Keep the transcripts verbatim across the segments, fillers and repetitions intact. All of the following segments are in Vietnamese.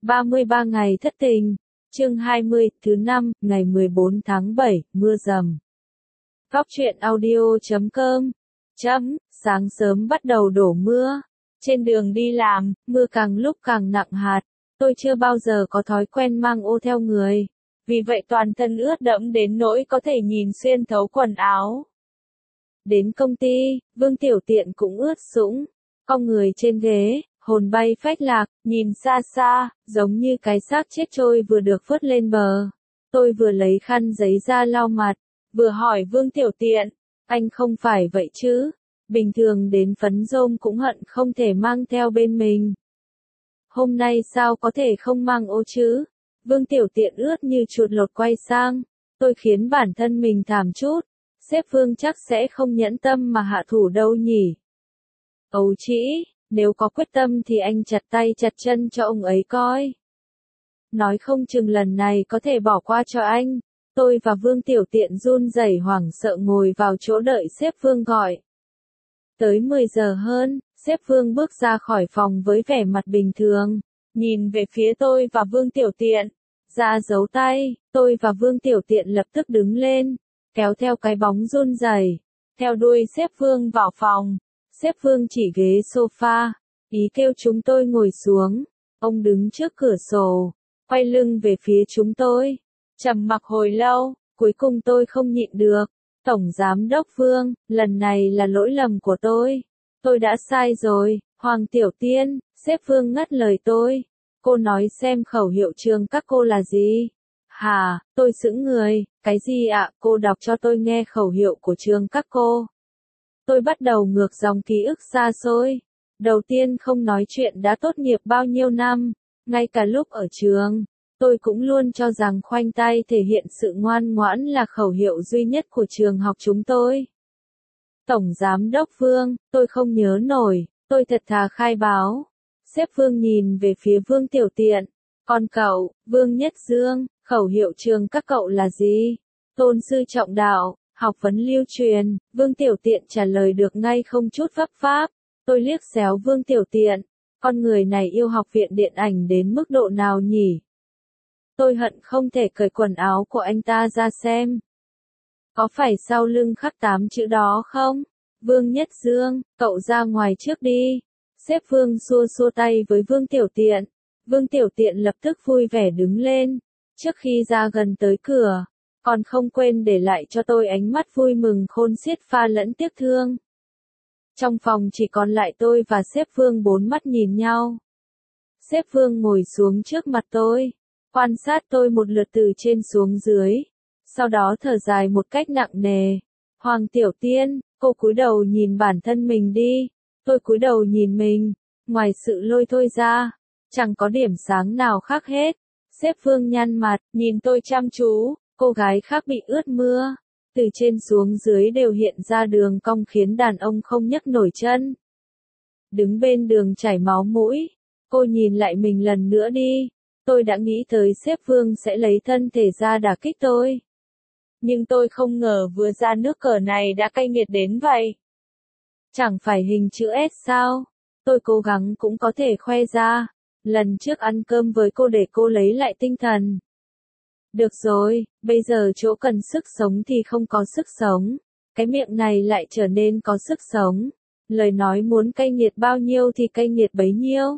ba mươi ba ngày thất tình, chương hai mươi, thứ năm, ngày mười bốn tháng bảy, mưa rầm. Góc truyện audio chấm com, chấm, sáng sớm bắt đầu đổ mưa. Trên đường đi làm, mưa càng lúc càng nặng hạt. Tôi chưa bao giờ có thói quen mang ô theo người. Vì vậy toàn thân ướt đẫm đến nỗi có thể nhìn xuyên thấu quần áo. Đến công ty, Vương Tiểu Tiện cũng ướt sũng. Cong người trên ghế, hồn bay phách lạc, nhìn xa xa, giống như cái xác chết trôi vừa được vớt lên bờ. Tôi vừa lấy khăn giấy ra lau mặt, vừa hỏi Vương Tiểu Tiện, anh không phải vậy chứ? Bình thường đến phấn rôm cũng hận không thể mang theo bên mình. Hôm nay sao có thể không mang ô chứ? Vương Tiểu Tiện ướt như chuột lột quay sang. Tôi khiến bản thân mình thảm chút. Sếp Vương chắc sẽ không nhẫn tâm mà hạ thủ đâu nhỉ? Ấu trĩ, nếu có quyết tâm thì anh chặt tay chặt chân cho ông ấy coi. Nói không chừng lần này có thể bỏ qua cho anh. Tôi và Vương Tiểu Tiện run rẩy hoảng sợ ngồi vào chỗ đợi sếp Vương gọi. Tới mười giờ hơn, sếp Vương bước ra khỏi phòng với vẻ mặt bình thường, nhìn về phía tôi và Vương Tiểu Tiện, ra dấu tay. Tôi và Vương Tiểu Tiện lập tức đứng lên, kéo theo cái bóng run rẩy, theo đuôi sếp Vương vào phòng. Sếp Vương chỉ ghế sofa, ý kêu chúng tôi ngồi xuống. Ông đứng trước cửa sổ, quay lưng về phía chúng tôi, trầm mặc hồi lâu, cuối cùng tôi không nhịn được. Tổng Giám đốc Vương, lần này là lỗi lầm của tôi. Tôi đã sai rồi, Hoàng Tiểu Tiên. Sếp Vương ngắt lời tôi. Cô nói xem khẩu hiệu trường các cô là gì? Hả, tôi sững người, cái gì ạ? Cô đọc cho tôi nghe khẩu hiệu của trường các cô. Tôi bắt đầu ngược dòng ký ức xa xôi. Đầu tiên không nói chuyện đã tốt nghiệp bao nhiêu năm, ngay cả lúc ở trường, tôi cũng luôn cho rằng khoanh tay thể hiện sự ngoan ngoãn là khẩu hiệu duy nhất của trường học chúng tôi. Tổng Giám đốc Vương, tôi không nhớ nổi, tôi thật thà khai báo. Sếp Vương nhìn về phía Vương Tiểu Tiện. Còn cậu, Vương Nhất Dương, khẩu hiệu trường các cậu là gì? Tôn sư trọng đạo, học vấn lưu truyền. Vương Tiểu Tiện trả lời được ngay không chút vấp váp. Tôi liếc xéo Vương Tiểu Tiện. Con người này yêu học viện điện ảnh đến mức độ nào nhỉ? Tôi hận không thể cởi quần áo của anh ta ra xem. Có phải sau lưng khắc tám chữ đó không? Vương Nhất Dương, cậu ra ngoài trước đi. Sếp Vương xua xua tay với Vương Tiểu Tiện. Vương Tiểu Tiện lập tức vui vẻ đứng lên. Trước khi ra gần tới cửa, còn không quên để lại cho tôi ánh mắt vui mừng khôn xiết pha lẫn tiếc thương. Trong phòng chỉ còn lại tôi và sếp Vương bốn mắt nhìn nhau. Sếp Vương ngồi xuống trước mặt tôi, quan sát tôi một lượt từ trên xuống dưới, sau đó thở dài một cách nặng nề. Hoàng Tiểu Tiên, cô cúi đầu nhìn bản thân mình đi. Tôi cúi đầu nhìn mình, ngoài sự lôi thôi ra, chẳng có điểm sáng nào khác hết. Sếp Vương nhăn mặt, nhìn tôi chăm chú. Cô gái khác bị ướt mưa, từ trên xuống dưới đều hiện ra đường cong khiến đàn ông không nhấc nổi chân. Đứng bên đường chảy máu mũi, cô nhìn lại mình lần nữa đi. Tôi đã nghĩ tới sếp Vương sẽ lấy thân thể ra đả kích tôi. Nhưng tôi không ngờ vừa ra nước cờ này đã cay nghiệt đến vậy. Chẳng phải hình chữ S sao? Tôi cố gắng cũng có thể khoe ra. Lần trước ăn cơm với cô để cô lấy lại tinh thần. Được rồi, bây giờ chỗ cần sức sống thì không có sức sống. Cái miệng này lại trở nên có sức sống. Lời nói muốn cay nghiệt bao nhiêu thì cay nghiệt bấy nhiêu.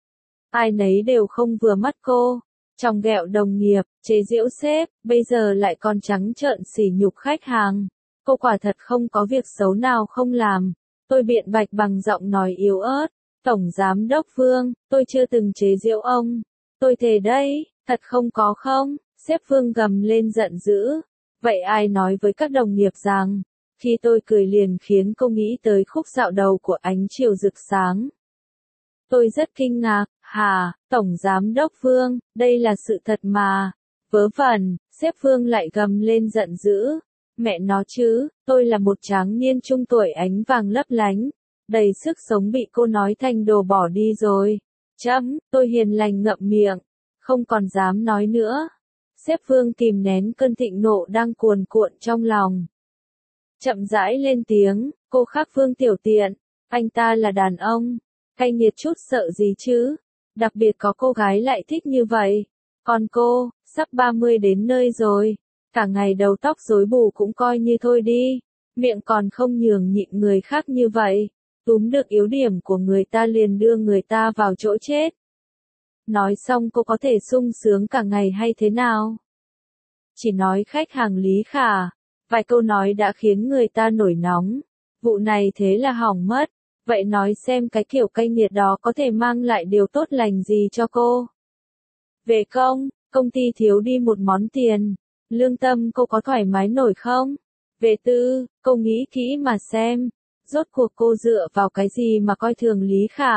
Ai nấy đều không vừa mắt cô. Chòng ghẹo đồng nghiệp, chế giễu sếp, bây giờ lại còn trắng trợn sỉ nhục khách hàng. Cô quả thật không có việc xấu nào không làm. Tôi biện bạch bằng giọng nói yếu ớt. Tổng Giám đốc Vương, tôi chưa từng chế giễu ông. Tôi thề đấy, thật không có không? Sếp Vương gầm lên giận dữ. Vậy ai nói với các đồng nghiệp rằng, khi tôi cười liền khiến cô nghĩ tới khúc dạo đầu của ánh chiều rực sáng. Tôi rất kinh ngạc. Hà, Tổng Giám đốc Vương, đây là sự thật mà. Vớ vẩn, sếp Vương lại gầm lên giận dữ. Mẹ nó chứ, tôi là một tráng niên trung tuổi ánh vàng lấp lánh, đầy sức sống bị cô nói thành đồ bỏ đi rồi. Chấm, tôi hiền lành ngậm miệng, không còn dám nói nữa. Sếp Vương kìm nén cơn thịnh nộ đang cuồn cuộn trong lòng. Chậm rãi lên tiếng, cô khác Vương Tiểu Tiện, anh ta là đàn ông, cay nghiệt chút sợ gì chứ? Đặc biệt có cô gái lại thích như vậy. Còn cô, sắp ba mươi đến nơi rồi. Cả ngày đầu tóc rối bù cũng coi như thôi đi. Miệng còn không nhường nhịn người khác như vậy. Túm được yếu điểm của người ta liền đưa người ta vào chỗ chết. Nói xong cô có thể sung sướng cả ngày hay thế nào? Chỉ nói khách hàng Lý Khả. Vài câu nói đã khiến người ta nổi nóng. Vụ này thế là hỏng mất. Vậy nói xem cái kiểu cay nghiệt đó có thể mang lại điều tốt lành gì cho cô? Về công, công ty thiếu đi một món tiền. Lương tâm cô có thoải mái nổi không? Về tư, cô nghĩ kỹ mà xem. Rốt cuộc cô dựa vào cái gì mà coi thường Lý Khả?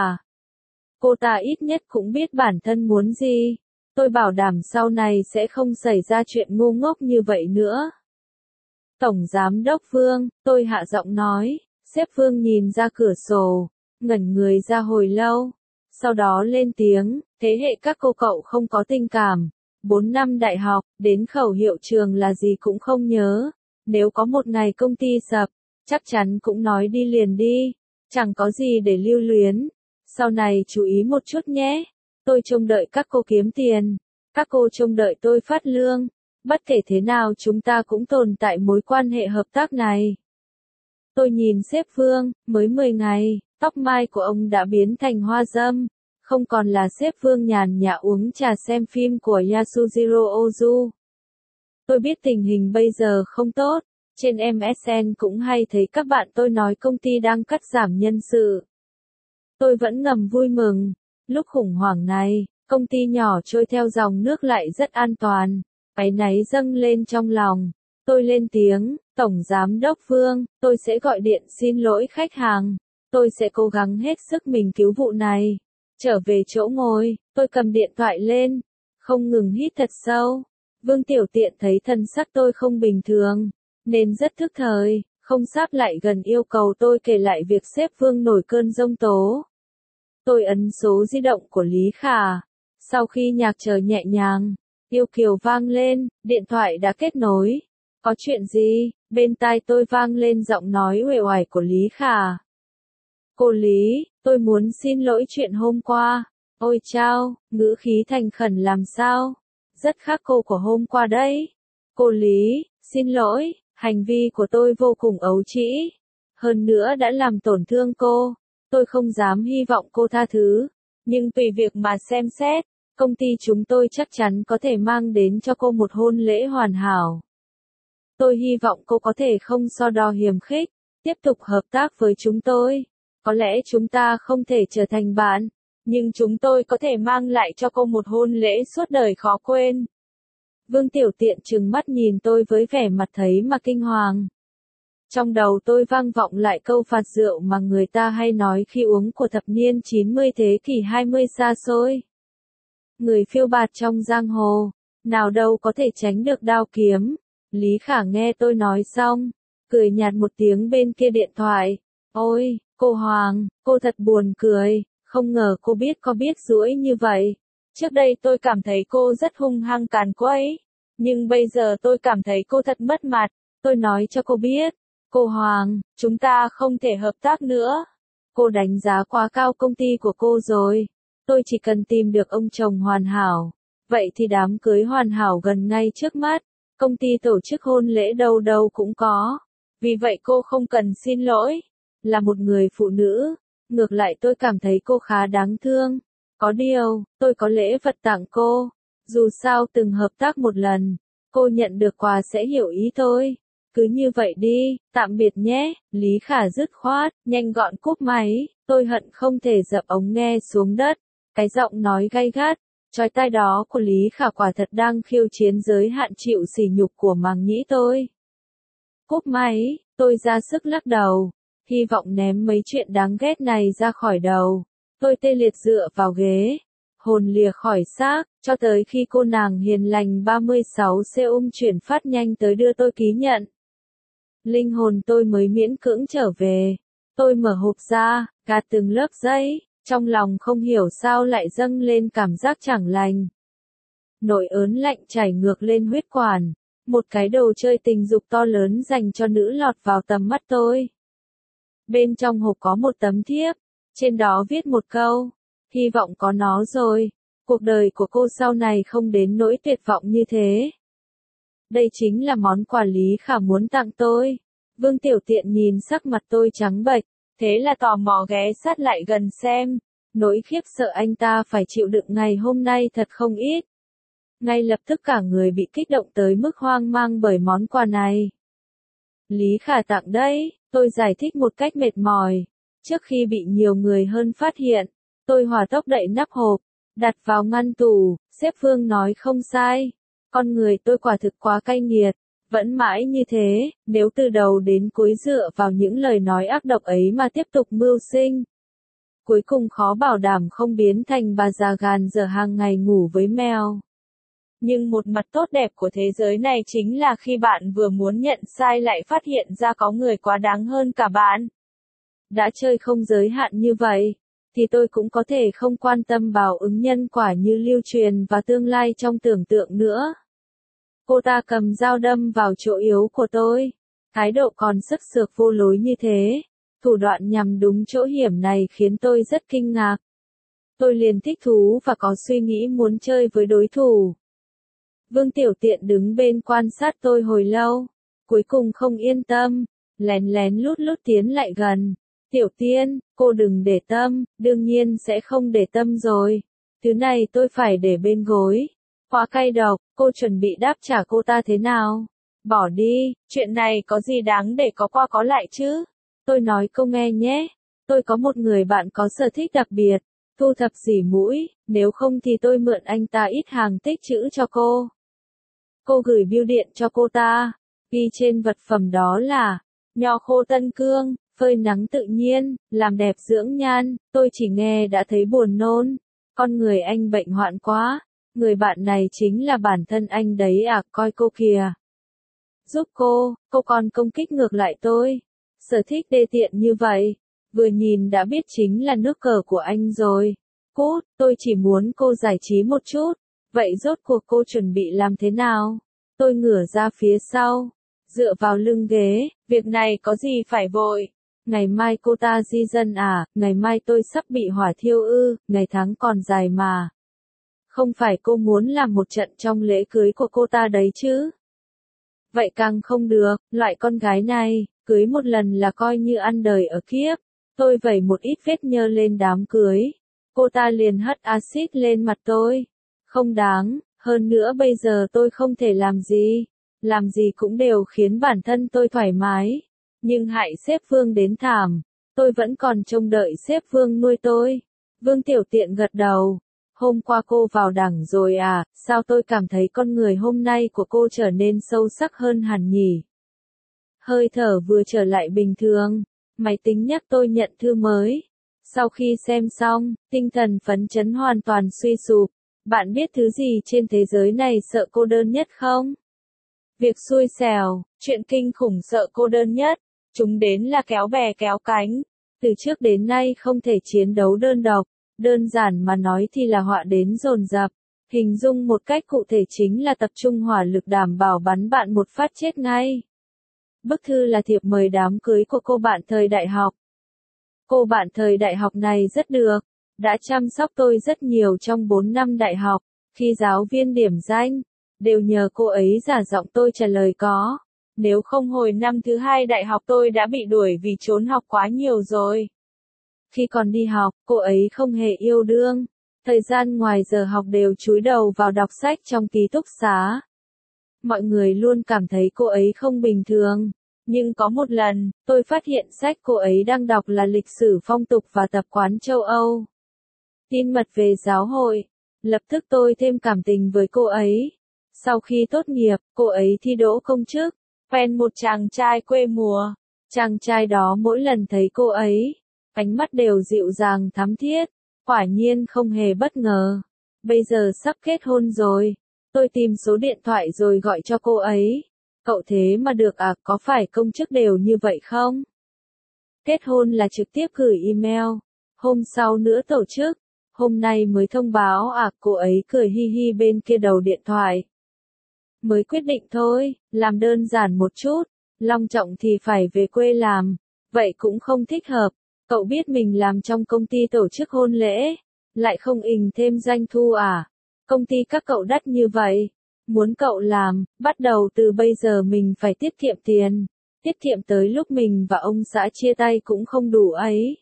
Cô ta ít nhất cũng biết bản thân muốn gì. Tôi bảo đảm sau này sẽ không xảy ra chuyện ngu ngốc như vậy nữa. Tổng Giám đốc Vương, tôi hạ giọng nói. Sếp Vương nhìn ra cửa sổ, ngẩn người ra hồi lâu. Sau đó lên tiếng, thế hệ các cô cậu không có tình cảm. Bốn năm đại học, đến khẩu hiệu trường là gì cũng không nhớ. Nếu có một ngày công ty sập, chắc chắn cũng nói đi liền đi. Chẳng có gì để lưu luyến. Sau này chú ý một chút nhé. Tôi trông đợi các cô kiếm tiền. Các cô trông đợi tôi phát lương. Bất kể thế nào chúng ta cũng tồn tại mối quan hệ hợp tác này. Tôi nhìn sếp Vương, mới mười ngày, tóc mai của ông đã biến thành hoa râm. Không còn là sếp Vương nhàn nhã uống trà xem phim của Yasujiro Ozu. Tôi biết tình hình bây giờ không tốt. Trên em ét en cũng hay thấy các bạn tôi nói công ty đang cắt giảm nhân sự. Tôi vẫn ngầm vui mừng. Lúc khủng hoảng này, công ty nhỏ trôi theo dòng nước lại rất an toàn. Áy náy dâng lên trong lòng. Tôi lên tiếng, Tổng Giám đốc Vương, tôi sẽ gọi điện xin lỗi khách hàng. Tôi sẽ cố gắng hết sức mình cứu vụ này. Trở về chỗ ngồi, tôi cầm điện thoại lên. Không ngừng hít thật sâu. Vương Tiểu Tiện thấy thân sắc tôi không bình thường. Nên rất thức thời, không sáp lại gần yêu cầu tôi kể lại việc sếp Vương nổi cơn giông tố. Tôi ấn số di động của Lý Khả. Sau khi nhạc trời nhẹ nhàng, yêu kiều vang lên, điện thoại đã kết nối. Có chuyện gì? Bên tai tôi vang lên giọng nói uể oải của Lý Khả. Cô Lý, tôi muốn xin lỗi chuyện hôm qua. Ôi chao, ngữ khí thành khẩn làm sao? Rất khác cô của hôm qua đấy. Cô Lý, xin lỗi, hành vi của tôi vô cùng ấu trĩ. Hơn nữa đã làm tổn thương cô. Tôi không dám hy vọng cô tha thứ. Nhưng tùy việc mà xem xét, công ty chúng tôi chắc chắn có thể mang đến cho cô một hôn lễ hoàn hảo. Tôi hy vọng cô có thể không so đo hiềm khích, tiếp tục hợp tác với chúng tôi. Có lẽ chúng ta không thể trở thành bạn, nhưng chúng tôi có thể mang lại cho cô một hôn lễ suốt đời khó quên. Vương Tiểu Tiện trừng mắt nhìn tôi với vẻ mặt thấy mà kinh hoàng. Trong đầu tôi vang vọng lại câu phạt rượu mà người ta hay nói khi uống của thập niên chín mươi thế kỷ hai mươi xa xôi. Người phiêu bạt trong giang hồ, nào đâu có thể tránh được đao kiếm. Lý Khả nghe tôi nói xong, cười nhạt một tiếng bên kia điện thoại. Ôi, cô Hoàng, cô thật buồn cười, không ngờ cô biết có biết dỗi như vậy. Trước đây tôi cảm thấy cô rất hung hăng càn quấy, nhưng bây giờ tôi cảm thấy cô thật mất mặt. Tôi nói cho cô biết, cô Hoàng, chúng ta không thể hợp tác nữa. Cô đánh giá quá cao công ty của cô rồi. Tôi chỉ cần tìm được ông chồng hoàn hảo. Vậy thì đám cưới hoàn hảo gần ngay trước mắt. Công ty tổ chức hôn lễ đâu đâu cũng có. Vì vậy cô không cần xin lỗi. Là một người phụ nữ. Ngược lại tôi cảm thấy cô khá đáng thương. Có điều, tôi có lễ vật tặng cô. Dù sao từng hợp tác một lần. Cô nhận được quà sẽ hiểu ý thôi. Cứ như vậy đi, tạm biệt nhé. Lý Khả dứt khoát, nhanh gọn cúp máy. Tôi hận không thể dập ống nghe xuống đất. Cái giọng nói gay gắt, chói tai đó của Lý Khả quả thật đang khiêu chiến giới hạn chịu sỉ nhục của màng nhĩ tôi. Cúp máy, tôi ra sức lắc đầu, hy vọng ném mấy chuyện đáng ghét này ra khỏi đầu. Tôi tê liệt dựa vào ghế, hồn lìa khỏi xác, cho tới khi cô nàng hiền lành ba mươi sáu Seoul chuyển phát nhanh tới đưa tôi ký nhận. Linh hồn tôi mới miễn cưỡng trở về. Tôi mở hộp ra, gạt từng lớp giấy. Trong lòng không hiểu sao lại dâng lên cảm giác chẳng lành. Nỗi ớn lạnh chảy ngược lên huyết quản. Một cái đồ chơi tình dục to lớn dành cho nữ lọt vào tầm mắt tôi. Bên trong hộp có một tấm thiếp. Trên đó viết một câu. Hy vọng có nó rồi, cuộc đời của cô sau này không đến nỗi tuyệt vọng như thế. Đây chính là món quà Lý Khả muốn tặng tôi. Vương Tiểu Tiện nhìn sắc mặt tôi trắng bệch, thế là tò mò ghé sát lại gần xem. Nỗi khiếp sợ anh ta phải chịu đựng ngày hôm nay thật không ít. Ngay lập tức cả người bị kích động tới mức hoang mang bởi món quà này. Lý Khả tặng đấy, tôi giải thích một cách mệt mỏi. Trước khi bị nhiều người hơn phát hiện, tôi hỏa tốc đậy nắp hộp, đặt vào ngăn tủ, sếp Vương nói không sai. Con người tôi quả thực quá cay nghiệt, vẫn mãi như thế, nếu từ đầu đến cuối dựa vào những lời nói ác độc ấy mà tiếp tục mưu sinh. Cuối cùng khó bảo đảm không biến thành bà già gàn dở hàng ngày ngủ với mèo. Nhưng một mặt tốt đẹp của thế giới này chính là khi bạn vừa muốn nhận sai lại phát hiện ra có người quá đáng hơn cả bạn. Đã chơi không giới hạn như vậy, thì tôi cũng có thể không quan tâm báo ứng nhân quả như lưu truyền và tương lai trong tưởng tượng nữa. Cô ta cầm dao đâm vào chỗ yếu của tôi. Thái độ còn sức sược vô lối như thế. Thủ đoạn nhằm đúng chỗ hiểm này khiến tôi rất kinh ngạc. Tôi liền thích thú và có suy nghĩ muốn chơi với đối thủ. Vương Tiểu Tiện đứng bên quan sát tôi hồi lâu. Cuối cùng không yên tâm, lén lén lút lút tiến lại gần. Tiểu Tiên, cô đừng để tâm, đương nhiên sẽ không để tâm rồi. Thứ này tôi phải để bên gối. Quá cay độc, cô chuẩn bị đáp trả cô ta thế nào? Bỏ đi, chuyện này có gì đáng để có qua có lại chứ? Tôi nói cô nghe nhé. Tôi có một người bạn có sở thích đặc biệt, thu thập xỉ mũi, nếu không thì tôi mượn anh ta ít hàng tích trữ cho cô. Cô gửi bưu điện cho cô ta, ghi trên vật phẩm đó là nho khô Tân Cương, phơi nắng tự nhiên, làm đẹp dưỡng nhan. Tôi chỉ nghe đã thấy buồn nôn. Con người anh bệnh hoạn quá. Người bạn này chính là bản thân anh đấy à, coi cô kìa. Giúp cô, cô còn công kích ngược lại tôi. Sở thích đê tiện như vậy, vừa nhìn đã biết chính là nước cờ của anh rồi. Cút, tôi chỉ muốn cô giải trí một chút. Vậy rốt cuộc cô chuẩn bị làm thế nào? Tôi ngửa ra phía sau, dựa vào lưng ghế, việc này có gì phải vội. Ngày mai cô ta di dân à, ngày mai tôi sắp bị hỏa thiêu ư, ngày tháng còn dài mà. Không phải cô muốn làm một trận trong lễ cưới của cô ta đấy chứ? Vậy càng không được, loại con gái này, cưới một lần là coi như ăn đời ở kiếp. Tôi vẩy một ít vết nhơ lên đám cưới. Cô ta liền hất axit lên mặt tôi. Không đáng, hơn nữa bây giờ tôi không thể làm gì. Làm gì cũng đều khiến bản thân tôi thoải mái. Nhưng hại sếp Vương đến thảm. Tôi vẫn còn trông đợi sếp Vương nuôi tôi. Vương Tiểu Tiện gật đầu. Hôm qua cô vào đảng rồi à, sao tôi cảm thấy con người hôm nay của cô trở nên sâu sắc hơn hẳn nhỉ? Hơi thở vừa trở lại bình thường, máy tính nhắc tôi nhận thư mới. Sau khi xem xong, tinh thần phấn chấn hoàn toàn suy sụp. Bạn biết thứ gì trên thế giới này sợ cô đơn nhất không? Việc xui xẻo, chuyện kinh khủng sợ cô đơn nhất. Chúng đến là kéo bè kéo cánh. Từ trước đến nay không thể chiến đấu đơn độc. Đơn giản mà nói thì là họa đến dồn dập. Hình dung một cách cụ thể chính là tập trung hỏa lực đảm bảo bắn bạn một phát chết ngay. Bức thư là thiệp mời đám cưới của cô bạn thời đại học. Cô bạn thời đại học này rất được, đã chăm sóc tôi rất nhiều trong bốn năm đại học. Khi giáo viên điểm danh, đều nhờ cô ấy giả giọng tôi trả lời có. Nếu không hồi năm thứ hai đại học tôi đã bị đuổi vì trốn học quá nhiều rồi. Khi còn đi học, cô ấy không hề yêu đương. Thời gian ngoài giờ học đều chúi đầu vào đọc sách trong ký túc xá. Mọi người luôn cảm thấy cô ấy không bình thường. Nhưng có một lần, tôi phát hiện sách cô ấy đang đọc là lịch sử phong tục và tập quán châu Âu. Tin mật về giáo hội. Lập tức tôi thêm cảm tình với cô ấy. Sau khi tốt nghiệp, cô ấy thi đỗ công chức, quen một chàng trai quê mùa. Chàng trai đó mỗi lần thấy cô ấy, ánh mắt đều dịu dàng thắm thiết. Quả nhiên không hề bất ngờ. Bây giờ sắp kết hôn rồi. Tôi tìm số điện thoại rồi gọi cho cô ấy. Cậu thế mà được à, có phải công chức đều như vậy không? Kết hôn là trực tiếp gửi email. Hôm sau nữa tổ chức. Hôm nay mới thông báo à, cô ấy cười hi hi bên kia đầu điện thoại. Mới quyết định thôi, làm đơn giản một chút. Long trọng thì phải về quê làm. Vậy cũng không thích hợp. Cậu biết mình làm trong công ty tổ chức hôn lễ. Lại không ình thêm doanh thu à? Công ty các cậu đắt như vậy. Muốn cậu làm, bắt đầu từ bây giờ mình phải tiết kiệm tiền. Tiết kiệm tới lúc mình và ông xã chia tay cũng không đủ ấy.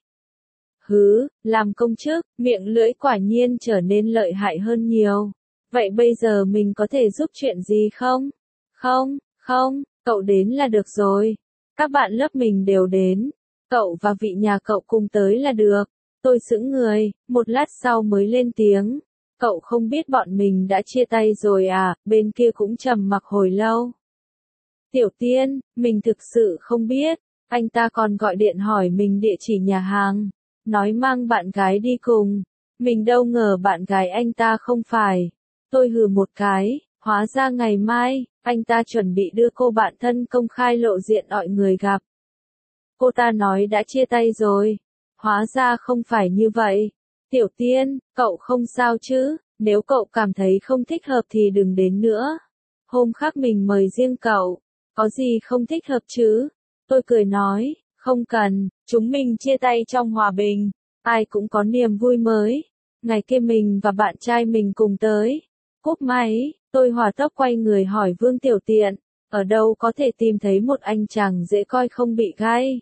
Hứ, làm công chức, miệng lưỡi quả nhiên trở nên lợi hại hơn nhiều. Vậy bây giờ mình có thể giúp chuyện gì không? Không, không, cậu đến là được rồi. Các bạn lớp mình đều đến. Cậu và vị nhà cậu cùng tới là được. Tôi sững người, một lát sau mới lên tiếng. Cậu không biết bọn mình đã chia tay rồi à? Bên kia cũng trầm mặc hồi lâu. Tiểu Tiên, mình thực sự không biết. Anh ta còn gọi điện hỏi mình địa chỉ nhà hàng. Nói mang bạn gái đi cùng. Mình đâu ngờ bạn gái anh ta không phải. Tôi hừ một cái, hóa ra ngày mai, anh ta chuẩn bị đưa cô bạn thân công khai lộ diện mọi người gặp. Cô ta nói đã chia tay rồi. Hóa ra không phải như vậy. Tiểu Tiên, cậu không sao chứ? Nếu cậu cảm thấy không thích hợp thì đừng đến nữa. Hôm khác mình mời riêng cậu. Có gì không thích hợp chứ? Tôi cười nói, không cần, chúng mình chia tay trong hòa bình. Ai cũng có niềm vui mới. Ngày kia mình và bạn trai mình cùng tới. Cúp máy, tôi hòa tốc quay người hỏi Vương Tiểu Tiện. Ở đâu có thể tìm thấy một anh chàng dễ coi không bị gai?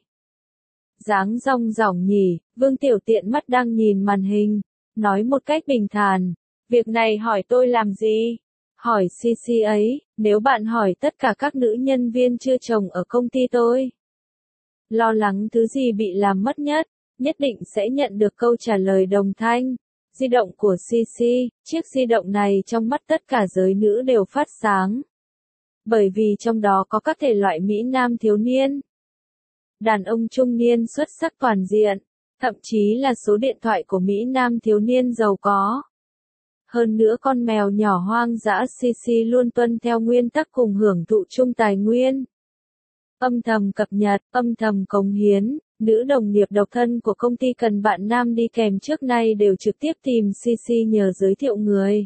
Dáng rong rỏng nhỉ, Vương Tiểu Tiện mắt đang nhìn màn hình. Nói một cách bình thản. Việc này hỏi tôi làm gì? Hỏi xê xê ấy, nếu bạn hỏi tất cả các nữ nhân viên chưa chồng ở công ty tôi. Lo lắng thứ gì bị làm mất nhất, nhất định sẽ nhận được câu trả lời đồng thanh. Di động của xê xê, chiếc di động này trong mắt tất cả giới nữ đều phát sáng. Bởi vì trong đó có các thể loại Mỹ Nam thiếu niên, đàn ông trung niên xuất sắc toàn diện, thậm chí là số điện thoại của Mỹ Nam thiếu niên giàu có. Hơn nữa con mèo nhỏ hoang dã xê xê luôn tuân theo nguyên tắc cùng hưởng thụ chung tài nguyên. Âm thầm cập nhật, âm thầm cống hiến, nữ đồng nghiệp độc thân của công ty cần bạn nam đi kèm trước nay đều trực tiếp tìm xê xê nhờ giới thiệu người.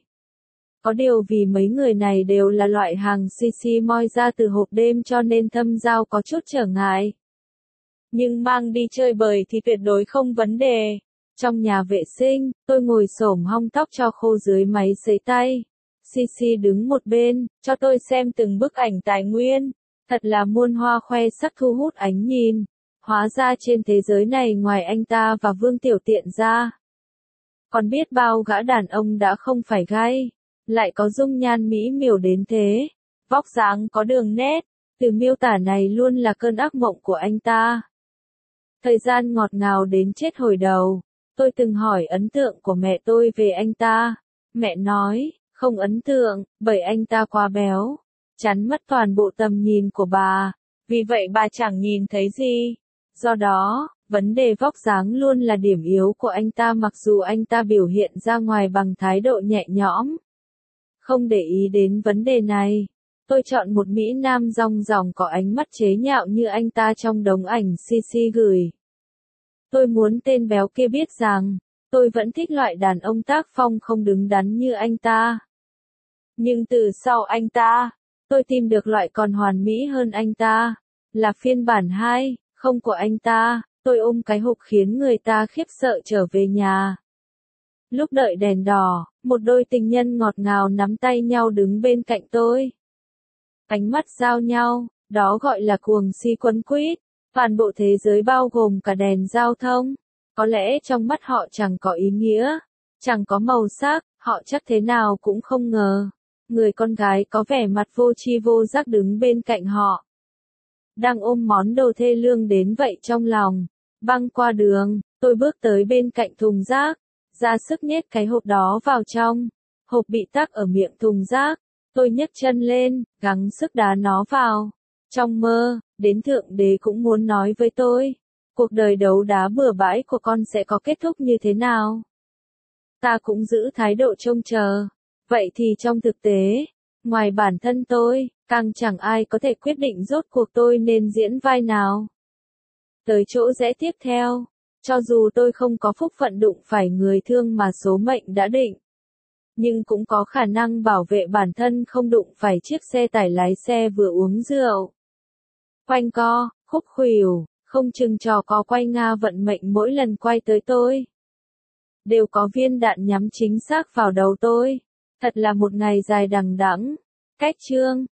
Có điều vì mấy người này đều là loại hàng xê xê moi ra từ hộp đêm cho nên thâm giao có chút trở ngại. Nhưng mang đi chơi bời thì tuyệt đối không vấn đề. Trong nhà vệ sinh, tôi ngồi xổm hong tóc cho khô dưới máy sấy tay. xê xê đứng một bên, cho tôi xem từng bức ảnh tài nguyên. Thật là muôn hoa khoe sắc thu hút ánh nhìn. Hóa ra trên thế giới này ngoài anh ta và Vương Tiểu Tiện ra, còn biết bao gã đàn ông đã không phải gay, lại có dung nhan mỹ miều đến thế. Vóc dáng có đường nét, từ miêu tả này luôn là cơn ác mộng của anh ta. Thời gian ngọt ngào đến chết hồi đầu. Tôi từng hỏi ấn tượng của mẹ tôi về anh ta. Mẹ nói, không ấn tượng, bởi anh ta quá béo. Chắn mất toàn bộ tầm nhìn của bà. Vì vậy bà chẳng nhìn thấy gì. Do đó, vấn đề vóc dáng luôn là điểm yếu của anh ta mặc dù anh ta biểu hiện ra ngoài bằng thái độ nhẹ nhõm. Không để ý đến vấn đề này. Tôi chọn một Mỹ Nam rong ròng có ánh mắt chế nhạo như anh ta trong đống ảnh xê xê gửi. Tôi muốn tên béo kia biết rằng, tôi vẫn thích loại đàn ông tác phong không đứng đắn như anh ta. Nhưng từ sau anh ta, tôi tìm được loại còn hoàn mỹ hơn anh ta. Là phiên bản hai, không của anh ta. Tôi ôm cái hộp khiến người ta khiếp sợ trở về nhà. Lúc đợi đèn đỏ, một đôi tình nhân ngọt ngào nắm tay nhau đứng bên cạnh tôi. Ánh mắt giao nhau, đó gọi là cuồng si quấn quýt. Toàn bộ thế giới bao gồm cả đèn giao thông. Có lẽ trong mắt họ chẳng có ý nghĩa, chẳng có màu sắc, họ chắc thế nào cũng không ngờ. Người con gái có vẻ mặt vô tri vô giác đứng bên cạnh họ. Đang ôm món đồ thê lương đến vậy trong lòng. Băng qua đường, tôi bước tới bên cạnh thùng rác, ra sức nhét cái hộp đó vào trong. Hộp bị tắc ở miệng thùng rác. Tôi nhấc chân lên, gắng sức đá nó vào. Trong mơ, đến Thượng Đế cũng muốn nói với tôi, cuộc đời đấu đá bừa bãi của con sẽ có kết thúc như thế nào. Ta cũng giữ thái độ trông chờ. Vậy thì trong thực tế, ngoài bản thân tôi, càng chẳng ai có thể quyết định rốt cuộc tôi nên diễn vai nào. Tới chỗ rẽ tiếp theo, cho dù tôi không có phúc phận đụng phải người thương mà số mệnh đã định, nhưng cũng có khả năng bảo vệ bản thân không đụng phải chiếc xe tải lái xe vừa uống rượu. Quanh co, khúc khuỷu, không chừng trò có quay Nga vận mệnh mỗi lần quay tới tôi. đều có viên đạn nhắm chính xác vào đầu tôi. Thật là một ngày dài đằng đẵng. Cách chương